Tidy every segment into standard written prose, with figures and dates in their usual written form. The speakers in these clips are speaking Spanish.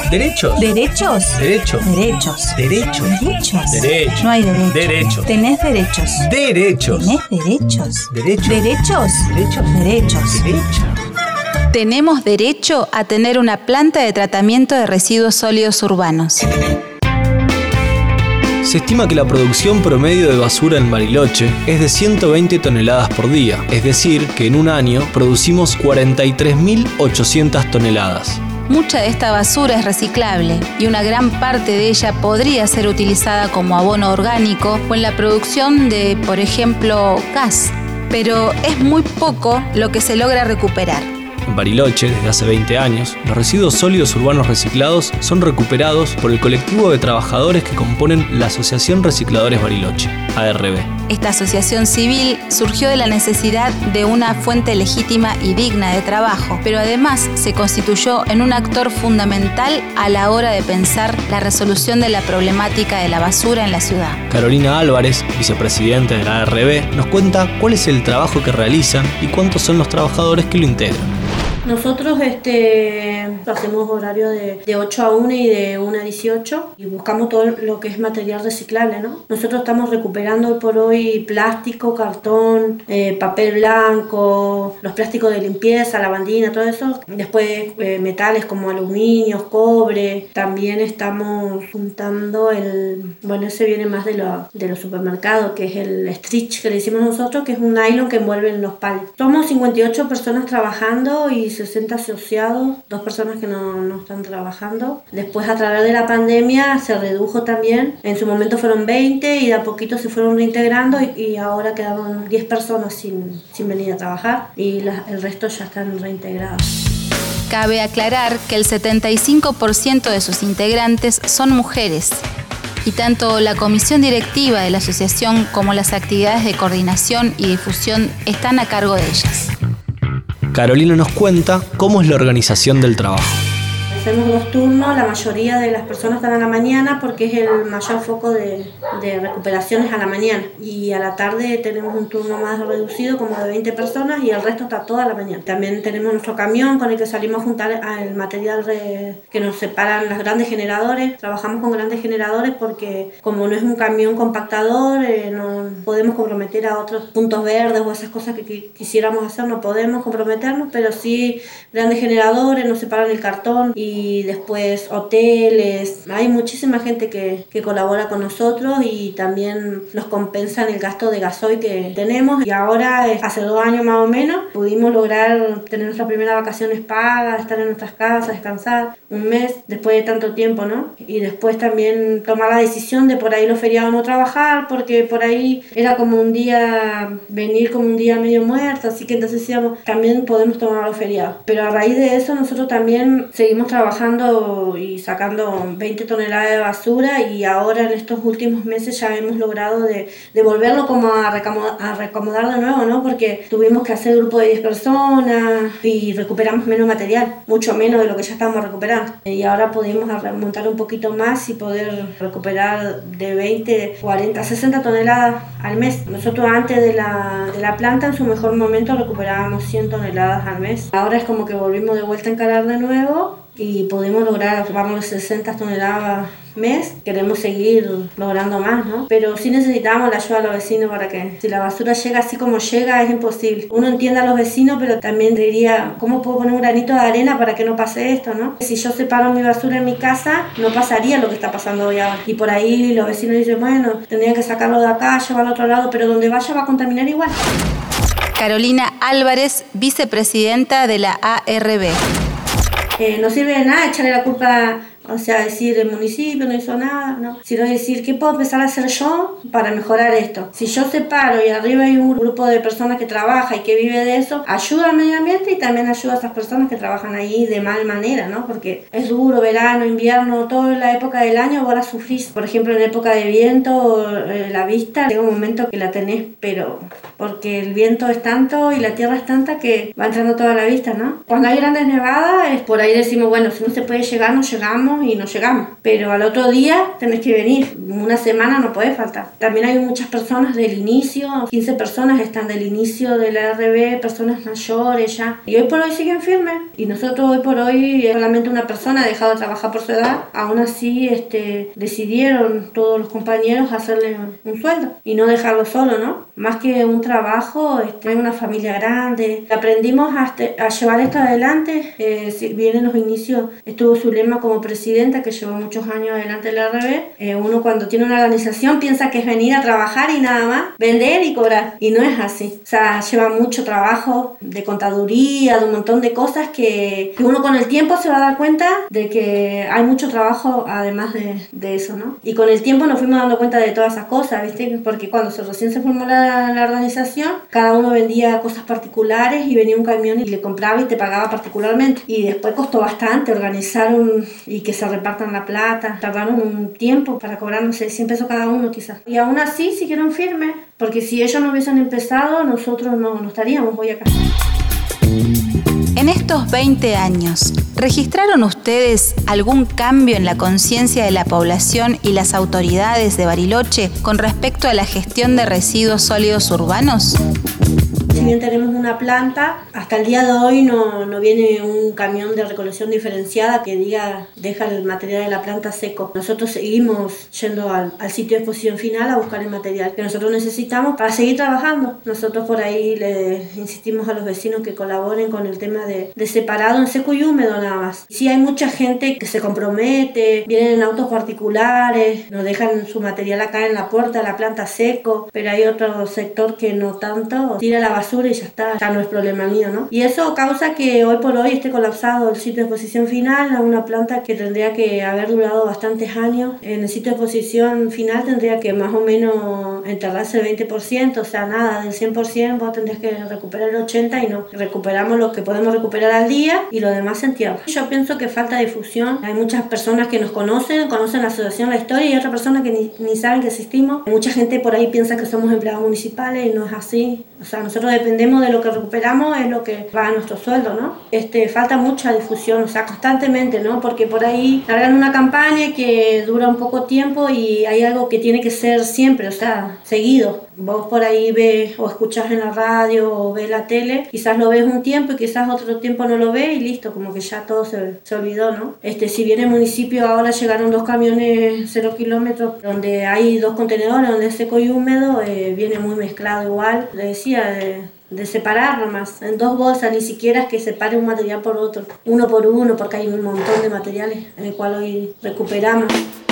¿Derechos? ¿Derechos? Derechos. Derechos. Derechos. Derechos. Derechos. No hay derechos. Derechos. Tenés derechos. Derechos. Tenés derechos. Derechos. Derechos. Derechos. Derechos. Derechos. Tenemos derecho a tener una planta de tratamiento de residuos sólidos urbanos. Se estima que la producción promedio de basura en Bariloche es de 120 toneladas por día, es decir, que en un año producimos 43.800 toneladas. Mucha de esta basura es reciclable y una gran parte de ella podría ser utilizada como abono orgánico o en la producción de, por ejemplo, gas. Pero es muy poco lo que se logra recuperar. En Bariloche, desde hace 20 años, los residuos sólidos urbanos reciclados son recuperados por el colectivo de trabajadores que componen la Asociación Recicladores Bariloche, ARB. Esta asociación civil surgió de la necesidad de una fuente legítima y digna de trabajo, pero además se constituyó en un actor fundamental a la hora de pensar la resolución de la problemática de la basura en la ciudad. Carolina Álvarez, vicepresidenta de la ARB, nos cuenta cuál es el trabajo que realizan y cuántos son los trabajadores que lo integran. Nosotros hacemos horario de 8 a 1 y de 1 a 18 y buscamos todo lo que es material reciclable, ¿no? Nosotros estamos recuperando hoy por hoy plástico, cartón, papel blanco, los plásticos de limpieza, lavandina, todo eso. Después metales como aluminio, cobre. También estamos juntando ese viene más de los supermercados, que es el stretch que le decimos nosotros, que es un nylon que envuelve en los palos. Somos 58 personas trabajando y 60 asociados, 2 personas que no están trabajando. Después, a través de la pandemia, se redujo también. En su momento fueron 20 y de a poquito se fueron reintegrando y ahora quedaron 10 personas sin venir a trabajar y el resto ya están reintegrados. Cabe aclarar que el 75% de sus integrantes son mujeres y tanto la comisión directiva de la asociación como las actividades de coordinación y difusión están a cargo de ellas. Carolina nos cuenta cómo es la organización del trabajo. Hacemos 2 turnos, la mayoría de las personas están a la mañana porque es el mayor foco de recuperaciones a la mañana. Y a la tarde tenemos un turno más reducido, como de 20 personas, y el resto está toda la mañana. También tenemos nuestro camión con el que salimos a juntar el material que nos separan los grandes generadores. Trabajamos con grandes generadores porque como no es un camión compactador, no podemos comprometer a otros puntos verdes o esas cosas que quisiéramos hacer, no podemos comprometernos, pero sí grandes generadores nos separan el cartón y después hoteles. Hay muchísima gente que colabora con nosotros y también nos compensan el gasto de gasoil que tenemos. Y ahora, hace 2 años más o menos, pudimos lograr tener nuestras primeras vacaciones pagas, estar en nuestras casas, descansar un mes después de tanto tiempo, ¿no? Y después también tomar la decisión de por ahí los feriados no trabajar, porque por ahí era como un día, venir como un día medio muerto, así que entonces decíamos, también podemos tomar los feriados. Pero a raíz de eso nosotros también seguimos trabajando y sacando 20 toneladas de basura y ahora en estos últimos meses ya hemos logrado de volverlo como a recomodar de nuevo, ¿no? Porque tuvimos que hacer grupo de 10 personas y recuperamos menos material, mucho menos de lo que ya estábamos recuperando. Y ahora pudimos remontar un poquito más y poder recuperar de 20, 40, 60 toneladas al mes. Nosotros antes de la planta en su mejor momento recuperábamos 100 toneladas al mes. Ahora es como que volvimos de vuelta a encarar de nuevo y pudimos lograr los 60 toneladas mes. Queremos seguir logrando más, ¿no? Pero sí necesitamos la ayuda de los vecinos para que si la basura llega así como llega es imposible. Uno entiende a los vecinos, pero también diría, ¿cómo puedo poner un granito de arena para que no pase esto, no? Si yo separo mi basura en mi casa, no pasaría lo que está pasando hoy ahora. Y por ahí los vecinos dicen, bueno, tendrían que sacarlo de acá, llevarlo al otro lado, pero donde vaya va a contaminar igual. Carolina Álvarez, vicepresidenta de la ARB. No sirve de nada echarle la culpa, o sea, decir el municipio no hizo nada, no, sino decir qué puedo empezar a hacer yo para mejorar esto. Si yo separo y arriba hay un grupo de personas que trabaja y que vive de eso, ayuda al medio ambiente y también ayuda a esas personas que trabajan ahí de mal manera, ¿no? Porque es duro, verano, invierno, toda la época del año vos la sufrís. Por ejemplo, en época de viento, la vista, llega un momento que la tenés, pero porque el viento es tanto y la tierra es tanta que va entrando toda la vista, ¿no? Cuando hay grandes nevadas, por ahí decimos, bueno, si no se puede llegar, no llegamos vamos y nos llegamos. Pero al otro día tenés que venir, una semana no podés faltar. También hay muchas personas del inicio, 15 personas están del inicio de la RB, personas mayores ya. Y hoy por hoy siguen firmes. Y nosotros hoy por hoy solamente una persona ha dejado de trabajar por su edad. Aún así decidieron todos los compañeros hacerle un sueldo y no dejarlo solo, ¿no? Más que un trabajo, hay una familia grande. Aprendimos a llevar esto adelante. Si bien en los inicios estuvo Zulema como presidenta, que llevó muchos años adelante la RB, uno cuando tiene una organización piensa que es venir a trabajar y nada más, vender y cobrar. Y no es así. O sea, lleva mucho trabajo de contaduría, de un montón de cosas que uno con el tiempo se va a dar cuenta de que hay mucho trabajo además de eso, ¿no? Y con el tiempo nos fuimos dando cuenta de todas esas cosas, ¿viste? Porque cuando recién se formó la organización, cada uno vendía cosas particulares y venía un camión y le compraba y te pagaba particularmente. Y después costó bastante organizar y que se repartan la plata. Tardaron un tiempo para cobrar, no sé, 100 pesos cada uno quizás. Y aún así siguieron firmes, porque si ellos no hubiesen empezado, nosotros no estaríamos hoy acá. En estos 20 años, ¿registraron ustedes algún cambio en la conciencia de la población y las autoridades de Bariloche con respecto a la gestión de residuos sólidos urbanos? Si bien tenemos una planta, hasta el día de hoy no viene un camión de recolección diferenciada que diga deja el material de la planta seco. Nosotros seguimos yendo al sitio de exposición final a buscar el material que nosotros necesitamos para seguir trabajando. Nosotros por ahí le insistimos a los vecinos que colaboren con el tema de separado en seco y húmedo nada más. Sí hay mucha gente que se compromete, vienen en autos particulares, nos dejan su material acá en la puerta de la planta seco, pero hay otro sector que no tanto, tira la basura y ya está, ya no es problema mío, ¿no? Y eso causa que hoy por hoy esté colapsado el sitio de exposición final, a una planta que tendría que haber durado bastantes años. En el sitio de exposición final tendría que más o menos enterrarse el 20%, o sea, nada, del 100% vos tendrías que recuperar el 80% y no. Recuperamos lo que podemos recuperar al día y lo demás se entierra. Yo pienso que falta difusión. Hay muchas personas que nos conocen la asociación, la historia, y otras personas que ni saben que existimos. Mucha gente por ahí piensa que somos empleados municipales y no es así. O sea, nosotros dependemos de lo que recuperamos, es lo que va a nuestro sueldo, ¿no? Falta mucha difusión, o sea, constantemente, ¿no? Porque por ahí largan una campaña que dura un poco tiempo y hay algo que tiene que ser siempre, o sea, seguido. Vos por ahí ves o escuchás en la radio o ves la tele, quizás lo ves un tiempo y quizás otro tiempo no lo ves y listo, como que ya todo se olvidó, ¿no? Si bien el municipio ahora llegaron 2 camiones 0 kilómetros donde hay 2 contenedores, donde es seco y húmedo, viene muy mezclado igual, le decía, de separar nomás, en 2 bolsas, ni siquiera es que separe un material por otro, uno por uno, porque hay un montón de materiales en el cual hoy recuperamos.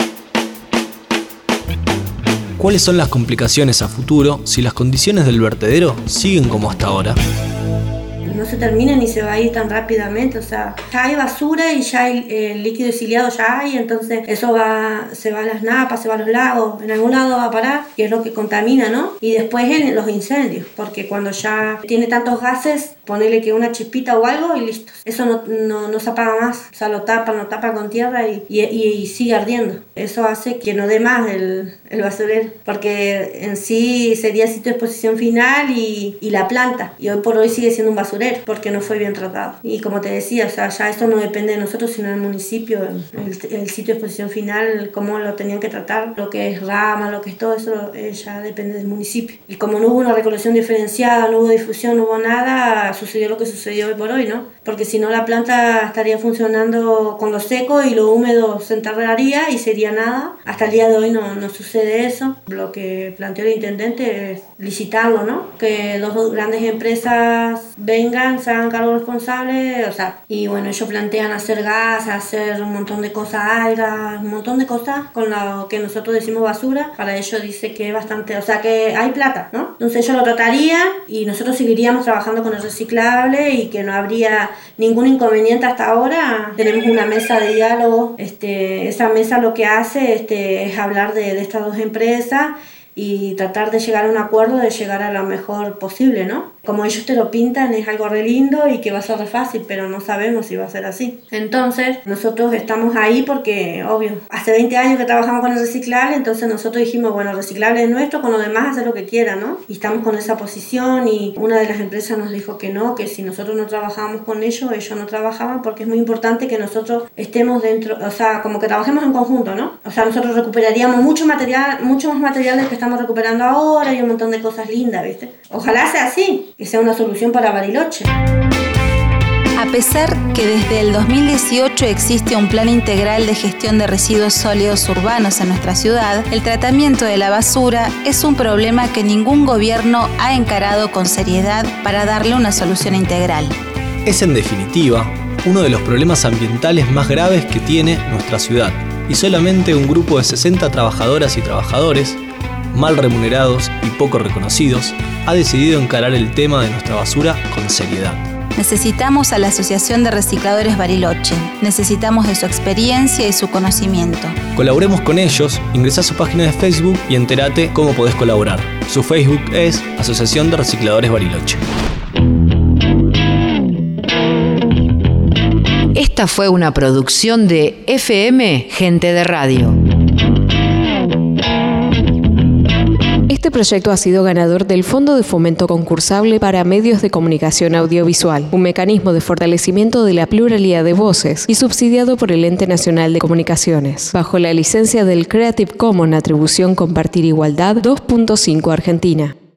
¿Cuáles son las complicaciones a futuro si las condiciones del vertedero siguen como hasta ahora? No se termina ni se va a ir tan rápidamente, o sea, ya hay basura y ya hay el líquido exiliado, ya hay, entonces eso se va a las napas, se va a los lagos, en algún lado va a parar, que es lo que contamina, ¿no? Y después los incendios, porque cuando ya tiene tantos gases, ponele que una chispita o algo y listo. Eso no se apaga más, o sea, lo tapan con tierra y sigue ardiendo. Eso hace que no dé más el basurero, porque en sí sería el sitio de exposición final y la planta, y hoy por hoy sigue siendo un basurero, porque no fue bien tratado. Y como te decía, o sea, ya esto no depende de nosotros, sino del municipio, el sitio de exposición final, cómo lo tenían que tratar, lo que es rama, lo que es todo eso, ya depende del municipio. Y como no hubo una recolección diferenciada, no hubo difusión, no hubo nada, sucedió lo que sucedió hoy por hoy, ¿no? Porque si no la planta estaría funcionando con lo seco y lo húmedo se enterraría y sería nada. Hasta el día de hoy no sucede eso. Lo que planteó el intendente es licitarlo, ¿no? Que 2 grandes empresas vengan, se hagan cargo responsables, o sea, y bueno, ellos plantean hacer gas, hacer un montón de cosas, algas, un montón de cosas con lo que nosotros decimos basura. Para ellos dice que es bastante, o sea, que hay plata, ¿no? Entonces ellos lo tratarían y nosotros seguiríamos trabajando con el reciclable y que no habría ningún inconveniente hasta ahora. Tenemos una mesa de diálogo, esa mesa lo que hace es hablar de estas 2 empresas y tratar de llegar a un acuerdo, de llegar a lo mejor posible, ¿no? Como ellos te lo pintan, es algo re lindo y que va a ser re fácil, pero no sabemos si va a ser así. Entonces, nosotros estamos ahí porque, obvio, hace 20 años que trabajamos con el reciclable, entonces nosotros dijimos, bueno, el reciclable es nuestro, con lo demás hacer lo que quiera, ¿no? Y estamos con esa posición y una de las empresas nos dijo que no, que si nosotros no trabajábamos con ellos no trabajaban, porque es muy importante que nosotros estemos dentro, o sea, como que trabajemos en conjunto, ¿no? O sea, nosotros recuperaríamos mucho más material del que estamos recuperando ahora y un montón de cosas lindas, ¿viste? Ojalá sea así, que sea una solución para Bariloche. A pesar que desde el 2018 existe un plan integral de gestión de residuos sólidos urbanos en nuestra ciudad, el tratamiento de la basura es un problema que ningún gobierno ha encarado con seriedad para darle una solución integral. Es en definitiva uno de los problemas ambientales más graves que tiene nuestra ciudad, y solamente un grupo de 60 trabajadoras y trabajadores, mal remunerados y poco reconocidos, ha decidido encarar el tema de nuestra basura con seriedad. Necesitamos a la Asociación de Recicladores Bariloche. Necesitamos de su experiencia y su conocimiento. Colaboremos con ellos, ingresá a su página de Facebook y entérate cómo podés colaborar. Su Facebook es Asociación de Recicladores Bariloche. Esta fue una producción de FM Gente de Radio. Este proyecto ha sido ganador del Fondo de Fomento Concursable para Medios de Comunicación Audiovisual, un mecanismo de fortalecimiento de la pluralidad de voces y subsidiado por el Ente Nacional de Comunicaciones, bajo la licencia del Creative Commons Atribución Compartir Igualdad 2.5 Argentina.